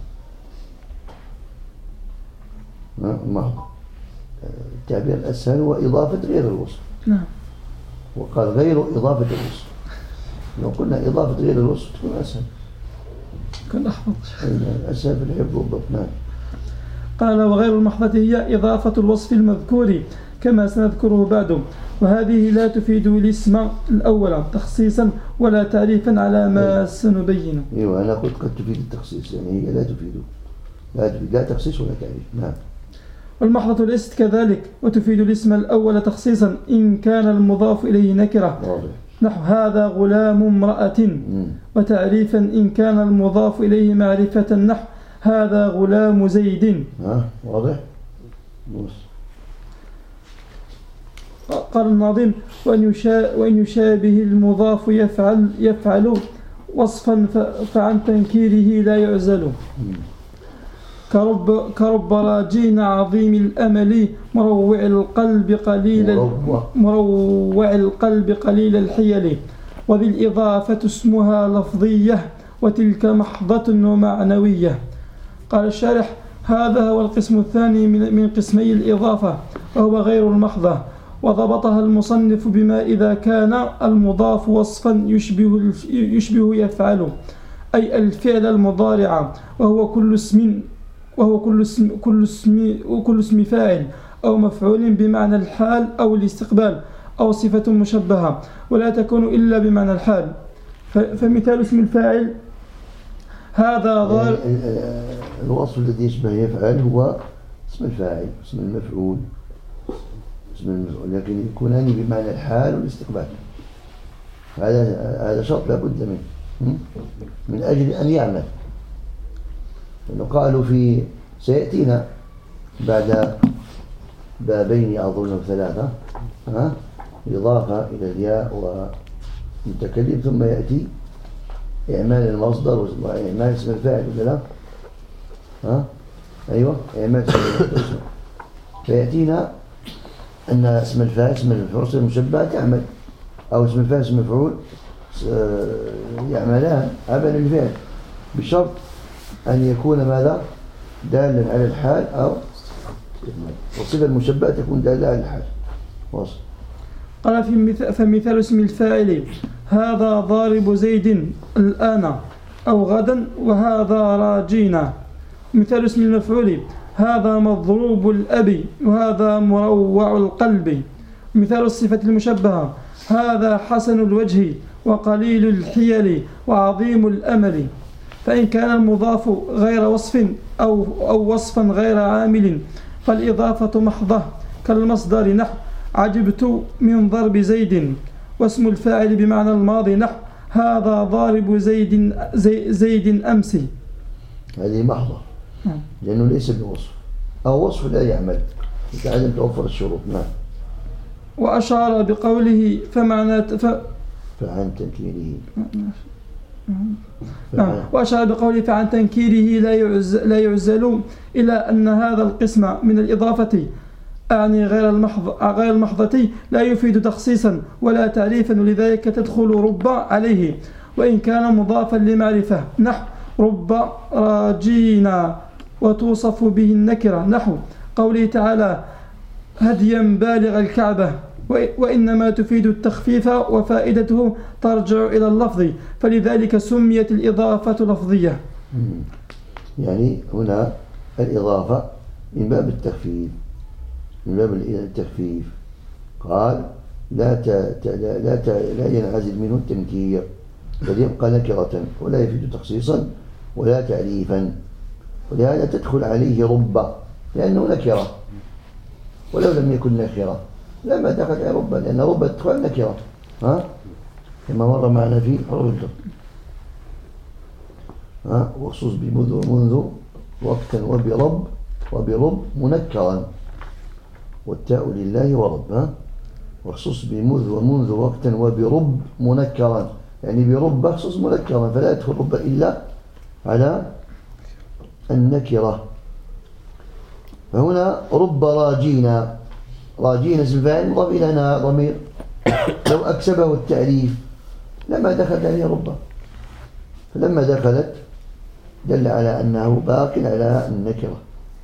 محضة التعبير الأسهل هو إضافة غير الوصف. نعم. وقال غير إضافة الوصف، لو قلنا إضافة غير الوصف تكون أسهل، كان أحفظ أسهل في الحفظ والضبط. نعم. قال وغير المحضة هي إضافة الوصف المذكور كما سنذكره بعد، وهذه لا تفيد الاسم الأول تخصيصا ولا تعريفا على ما سنبينه. أيوة أنا قلت قد تفيد التخصيص، يعني هي لا تفيد لا تخصيص ولا تعريف. نعم. والمحضة ليست كذلك، وتفيد الاسم الأول تخصيصا إن كان المضاف إليه نكرة نحو هذا غلام امرأة، وتعريفا إن كان المضاف إليه معرفة نحو هذا غلام زيد. واضح. قال الناظم وإن يشابه المضاف يفعل وصفا فعن تنكيره لا يعزل، كرب راجين عظيم الأمل مروع القلب قليل الحيل، وذي الإضافة اسمها لفظية وتلك محضة ومعنوية. قال الشارح هذا هو القسم الثاني من قسمي الإضافة، وهو غير المحضة، وضبطها المصنف بما إذا كان المضاف وصفا يشبه يفعل، أي الفعل المضارع، وهو كل اسم وهو كل اسم فاعل أو مفعول بمعنى الحال أو الاستقبال أو صفة مشبهة، ولا تكون إلا بمعنى الحال. فمثال اسم الفاعل هذا ضارب. الوصف الذي يشبه يفعل هو اسم الفاعل، اسم المفعول، لكن يكونان بمعنى الحال والاستقبال. هذا شرط لا بد منه من أجل أن يعمل. لأنه قالوا سيأتينا بعد بابين أظن 3 إضافة إلى الياء ومتكلم، ثم يأتي إعمال المصدر وإعمال اسم الفاعل ولا لا؟ أيوة، إعمال اسم الفاعل. فيأتينا أن اسم الفاعل اسم المفعول المشبه تعمل، أو اسم الفاعل اسم المفعول يعملان عمل الفعل، بشرط أن يكون ماذا؟ دالا على الحال، أو والصفة المشبهة تكون دالة على الحال. وصل. قال فمثال اسم الفاعل هذا ضارب زيد الآن أو غدا وهذا راجينا. مثال اسم المفعول هذا مضروب الأب وهذا مروع القلب. مثال الصفة المشبهة هذا حسن الوجه وقليل الحيل وعظيم الأمل. فإن كان المضاف غير وصف أو وصفا غير عامل فالإضافة محضة كالمصدر نحو عجبت من ضرب زيد. واسم الفاعل بمعنى الماضي نحو هذا ضارب زيد أمس. هذه محضة لأنه ليس بوصف، أو وصف لا يعمل لعدم توفر الشروط. نعم. وأشار بقوله فعن تنكيره. وأشار بقوله فعن تنكيره لا يعزل إلى أن هذا القسم من الإضافة أعني غير المحضة لا يفيد تخصيصا ولا تعريفا، ولذلك تدخل رب عليه وإن كان مضافا لمعرفة نحو رب راجينا، وتوصف به النكرة نحو قوله تعالى هديا بالغ الكعبة، وإنما تفيد التخفيف وفائدته ترجع إلى اللفظ، فلذلك سميت الإضافة لفظية. يعني هنا الإضافة من باب التخفيف، من باب التخفيف. قال لا ينعزل منه التنكير، بل يبقى نكرة ولا يفيد تخصيصا ولا تعريفا، ولهذا تدخل عليه رب لأنه نكرة، ولو لم يكن نكرة لما دخل عليه رب، لأن رب تدخل نكرة كما مر معنا في حروف الجر. وخصوص بمنذ وقتا وبرب منكرا، والتاء لله ورب. وخصوص بمذ ومنذ وقتا وبرب منكرا، يعني برب خصوص منكرا، فلا يدخل رب إلا على النكرة. فهنا رب راجينا، راجينا اسم فاعل مضاف إلى ضمير، لو أكسبه التعريف لما دخلت عليه رب، فلما دخلت دل على أنه باق على النكرة.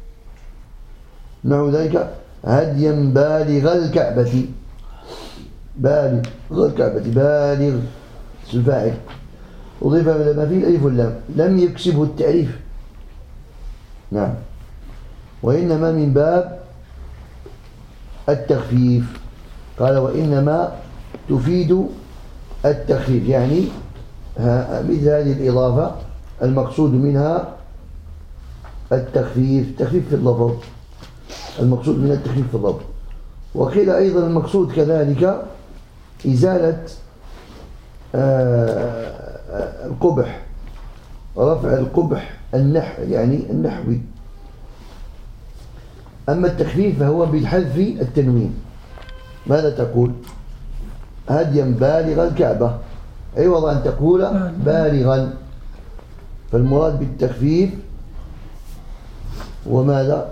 نحو ذلك هديا بالغ الكعبة، بالغ الكعبة، بالغ اسم فاعل أضيف ما فيه الألف واللام، لم يكسبه التعريف. نعم. وإنما من باب التخفيف، قال وإنما تفيد التخفيف، يعني مثل هذه الإضافة المقصود منها التخفيف، تخفيف في اللفظ، المقصود من التخفيف في اللفظ. وقيل أيضا المقصود كذلك إزالة القبح، رفع القبح يعني النحوي. أما التخفيف فهو بالحذف التنوين. ماذا تقول؟ هديا بالغ الكعبة، عوض أن تقول بالغا، فالمراد بالتخفيف وماذا؟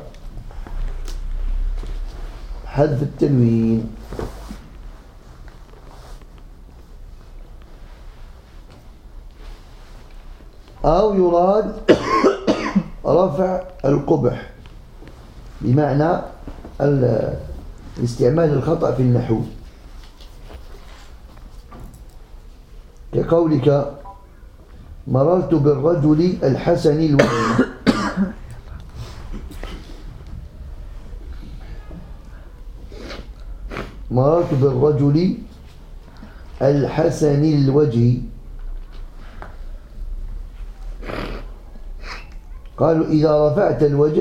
حذف التنوين. أو يراد رفع القبح بمعنى الاستعمال الخطأ في النحو، كقولك مررت بالرجل الحسن الوجه، مررت بالرجل الحسن الوجه. قالوا إذا رفعت الوجه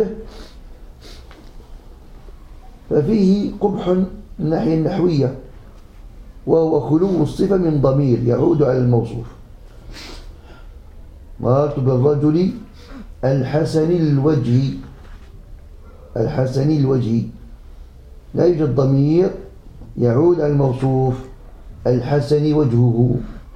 ففيه قبح من الناحية النحوية، وهو خلو الصفة من ضمير يعود على الموصوف. مررت بالرجل الحسن الوجه، الحسن الوجه لا يوجد ضمير يعود على الموصوف الحسن وجهه.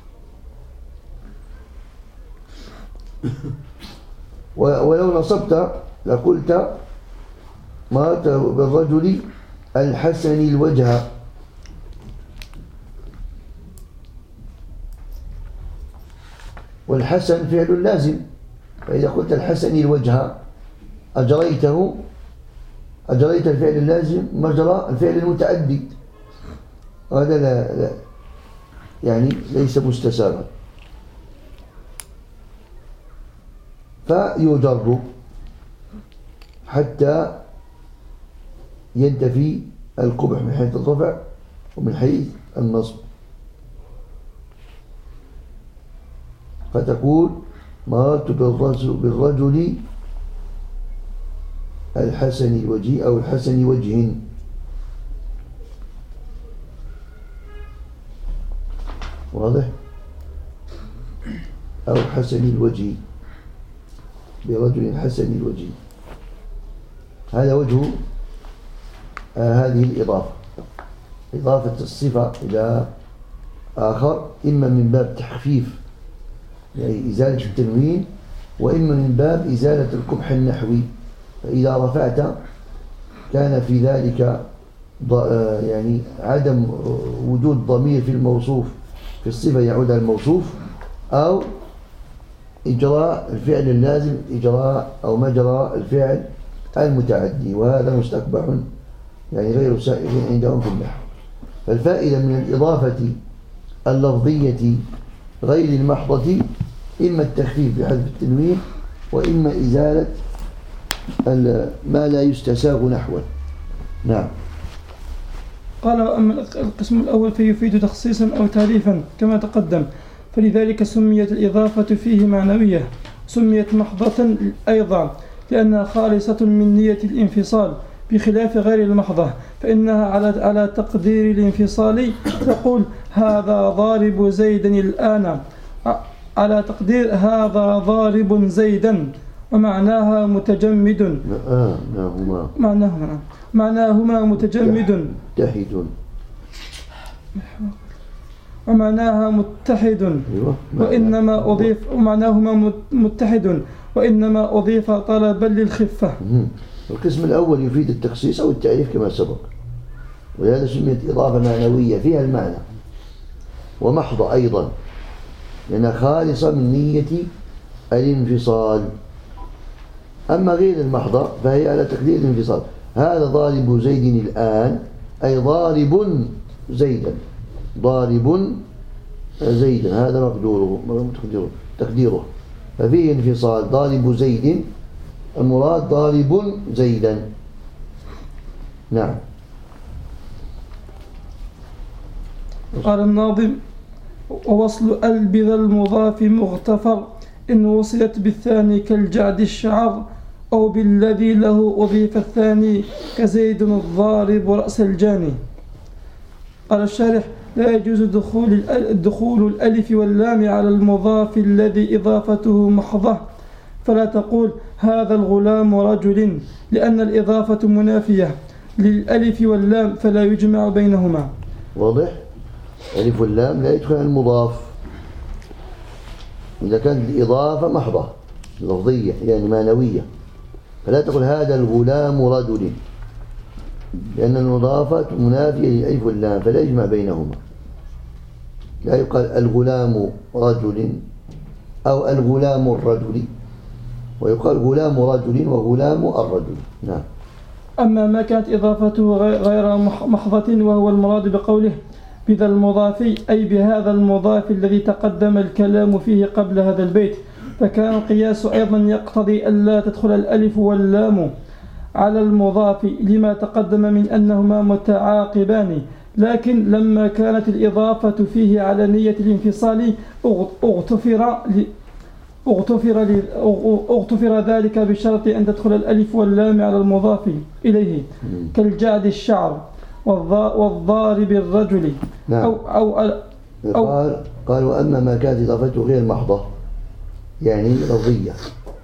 ولو نصبت لقلت مررت بالرجل الحسن الوجه، والحسن فعل لازم، فإذا قلت الحسن الوجه أجريت الفعل اللازم مجرى الفعل المتعدي، هذا لا يعني ليس مستساغا، فيجر حتى ينتفي القبح من حيث الرفع ومن حيث النصب. فتقول مررت بالرجل الحسن الوجه أو الحسن وجه. واضح؟ أو حسن الوجه، برجل حسن الوجه، هذا وجه هذه الإضافة، إضافة الصفة إلى آخر، إما من باب تخفيف يعني إزالة التنوين، وإما من باب إزالة القبح النحوي. فإذا رفعت كان في ذلك يعني عدم وجود ضمير في الموصوف في الصفة يعود على الموصوف، أو إجراء الفعل اللازم إجراء أو مجرى الفعل المتعدي، وهذا مستقبح يعني غير سائغ عندهم في النحو. فالفائدة من الإضافة اللفظية غير المحضة إما التخفيف بحذف التنوين، وإما إزالة ما لا يستساغ نحوا. نعم. قال: أما القسم الأول فيفيد تخصيصا أو تعريفا كما تقدم، فلذلك سميت الإضافة فيه معنوية، سميت محضة أيضا لأنها خالصة من نية الانفصال، بخلاف غير المحضة فإنها على تقدير الانفصال تقول هذا ضارب زيدا الآن، على تقدير هذا ضارب زيدا، ومعناها متجمد. معناهما متجمد ومعناها متحد، وإنما أضيف ومعناهما متحد وإنما أضيف طلبا للخفة. القسم الأول يفيد التخصيص أو التعريف كما سبق، ولهذا سميت إضافة معنوية فيها المعنى، ومحضة أيضا لأنها خالصة من نية الانفصال. أما غير المحضة فهي على تقدير الانفصال. هذا ضارب زيد الآن أي ضارب زيدا، ضارب زيدا، هذا تقديره، ففيه انفصال. ضارب زيد المراد ضارب زيدا. نعم. قال الناظم: ووصل بذا المضاف مغتفر إن وصلت بالثاني كالجعد الشعر، أو بالذي له أضيف الثاني كزيد الضارب رأس الجاني. قال الشارح: لا يجوز دخول الألف واللام على المضاف الذي إضافته محضة، فلا تقول هذا الغلام رجل، لأن الإضافة منافية للألف واللام فلا يجمع بينهما. واضح؟ ألف واللام لا يدخل المضاف إذا كانت الإضافة محضة لفظية يعني معنوية، فلا تقول هذا الغلام رجل، لأن المضافة منافية للألف واللام فلا يجمع بينهما. لا يقال الغلام رجل أو الغلام الرجل، ويقال غلام رجل وغلام الرجل. نعم. أما ما كانت إضافته غير محضة وهو المراد بقوله بذا المضاف أي بهذا المضاف الذي تقدم الكلام فيه قبل هذا البيت، فكان القياس أيضا يقتضي ألا تدخل الألف واللام على المضاف لما تقدم من أنهما متعاقبان، لكن لما كانت الإضافة فيه على نية الانفصال اغتفر ذلك بشرط أن تدخل الألف واللام على المضاف إليه كالجعد الشعر والضارب الرجل. نعم. قال وأما ما كانت إضافته غير محضة يعني لفظية.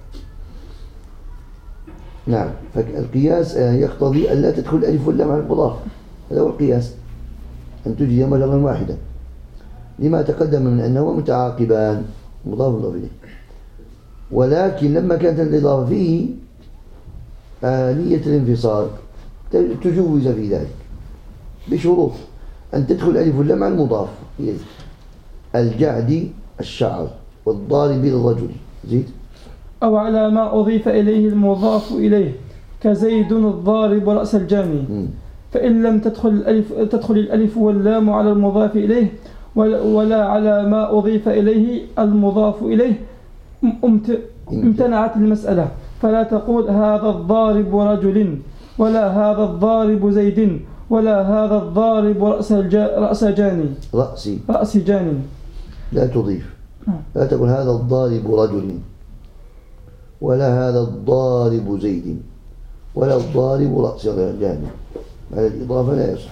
نعم. فالقياس يقتضي أن لا تدخل الألف واللام على المضاف، هذا هو القياس، أن تجري مجرا واحدا لما تقدم من أنه متعاقبان مضاف إليه. ولكن لما كانت الإضافة فيه نية الانفصال تجوز في ذلك بشروط أن تدخل الألف واللام على المضاف إليه الجعد الشعر والضارب الرجل زيد أو على ما أضيف إليه المضاف إليه كزيد الضارب رأس الجاني. فإن لم تدخل الألف واللام على المضاف إليه ولا على ما أضيف إليه المضاف إليه امتنعت المسألة، فلا تقول هذا الضارب رجل، ولا هذا الضارب زيد، ولا هذا الضارب رأس جاني. لا تضيف، لا تقول هذا الضارب رجل، ولا هذا الضارب زيد، ولا الضارب رأس جاني. على الإضافة لا يصح.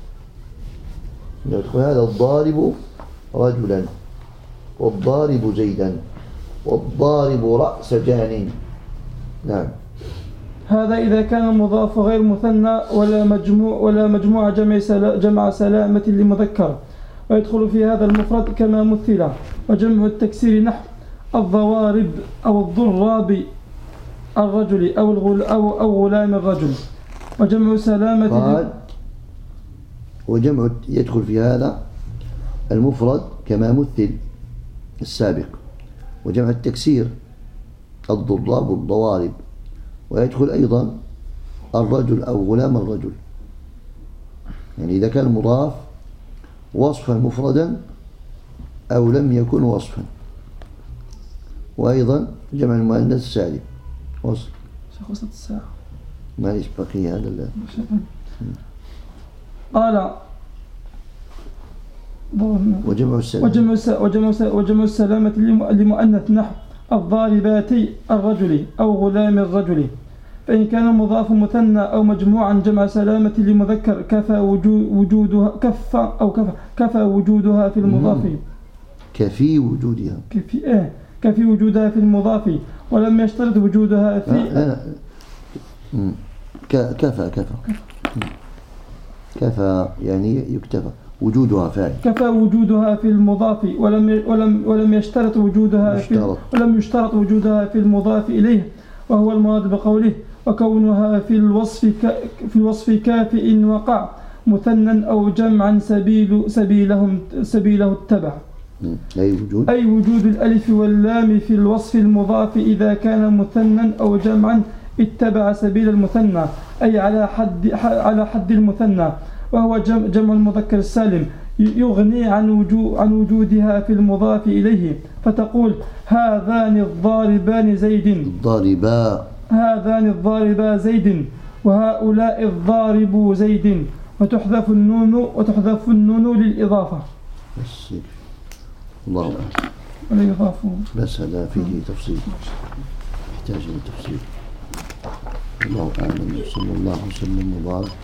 تقول هذا الضارب رجلا، والضارب زيدا، والضارب رأس جانين. نعم. هذا إذا كان المضاف غير مثنى ولا مجموع جمع سلامة لمذكر، ويدخل في هذا المفرد كما مثل. وجمع التكسير نحو الضوارب أو الضراب الرجل أو غلام الرجل. وجمع سلامة وجمع يدخل في هذا المفرد كما مثل السابق. وجمع التكسير الضراب والضوارب، ويدخل أيضا الرجل أو غلام الرجل، يعني إذا كان المضاف وصفا مفردا أو لم يكن وصفا. وأيضا جمع المؤنث السالم وصف. وصلت الساعة ما ليش بقي هذا قال وجمع السلامة لمؤنث نحو الضارباتي الرجل أو غلام الرجل. فإن كان المضاف مثنى أو مجموعا جمع سلامة لمذكر كفى وجودها في المضاف. كفي وجودها في المضاف، ولم يشترط وجودها في كفى يعني يكتفى وجودها فاعل. كفى وجودها في المضاف ولم يشترط وجودها في المضاف إليه، وهو المراد بقوله وكونها في الوصف كافئ وقع مثنى أو جمعا سبيله اتبع. أي وجود الألف واللام في الوصف المضاف إذا كان مثنى أو جمعا اتبع سبيل المثنى، أي على حد المثنى، وهو جمع المذكر السالم يغني عن وجودها في المضاف إليه. فتقول هذان الضاربان زيد، وهؤلاء الضارب زيد، وتحذف النون للإضافة. الله أعلم. ولا يضاف. بس هذا فيه تفصيل، يحتاج إلى تفصيل. الله أعلم. صلى الله وسلم وبارك